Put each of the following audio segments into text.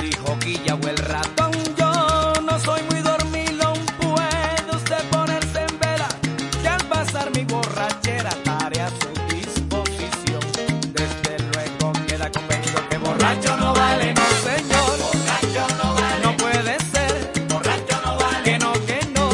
dijo Guilla o el ratón. Yo no soy muy dormilón, puede usted ponerse en vela, que al pasar mi borrachera estaré a su disposición. Desde luego queda convenido que borracho no vale, no señor. Borracho no vale, no puede ser. Borracho no vale, que no, que no.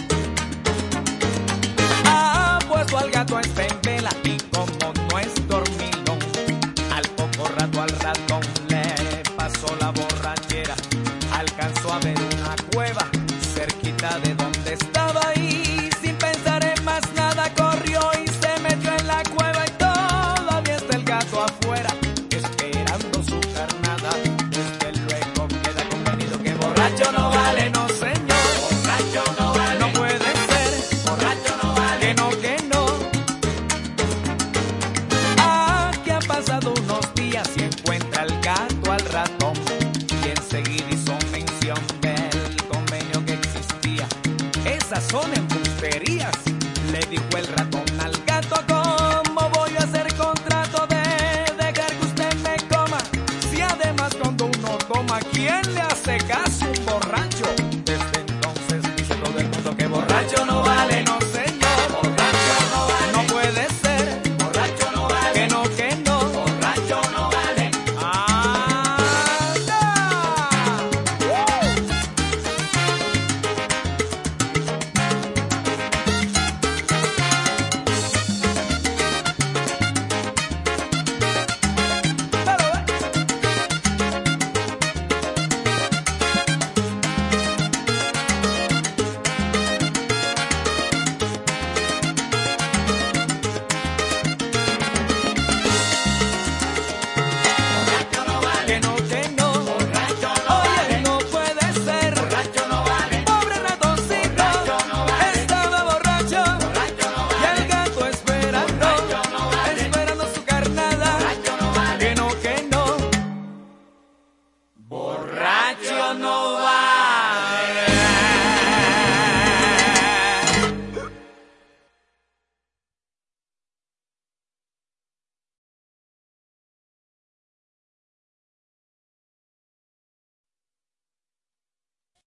Ha puesto al gato este en vela y como no es dormilón, al poco rato al ratón le pasó la borrachera. Alcanzó a ver una cueva cerquita de donde estaba y sin pensar en más nada corrió y se metió en la cueva y todavía está el gato afuera esperando su carnada. Desde luego queda convenido que borracho no vale, no señor. Borracho no vale, no puede ser. Borracho no vale, que no, que no. Aquí han pasado unos días y encuentra el gato al ratón y enseguida hizo mención del convenio que existía. Esas son embusterías, le dijo el ratón al gato. ¿Cómo voy a hacer contrato de dejar que usted me coma? Si además cuando uno toma, ¿quién le hace caso? Un borracho. Desde entonces dice todo el mundo que borracho no vale, no señor. Borracho no vale, no puede ser. Borracho no vale, que no, que no. Borracho no vale. ¡Anda! Que no, que no. Borracho no vale. Oye, no puede ser. Borracho no vale. Pobre ratoncito. Borracho no vale. Estaba borracho. Borracho no vale. Y el gato esperando. Borracho no vale. Esperando su carnada. Borracho no vale. Que no, que no. Borracho no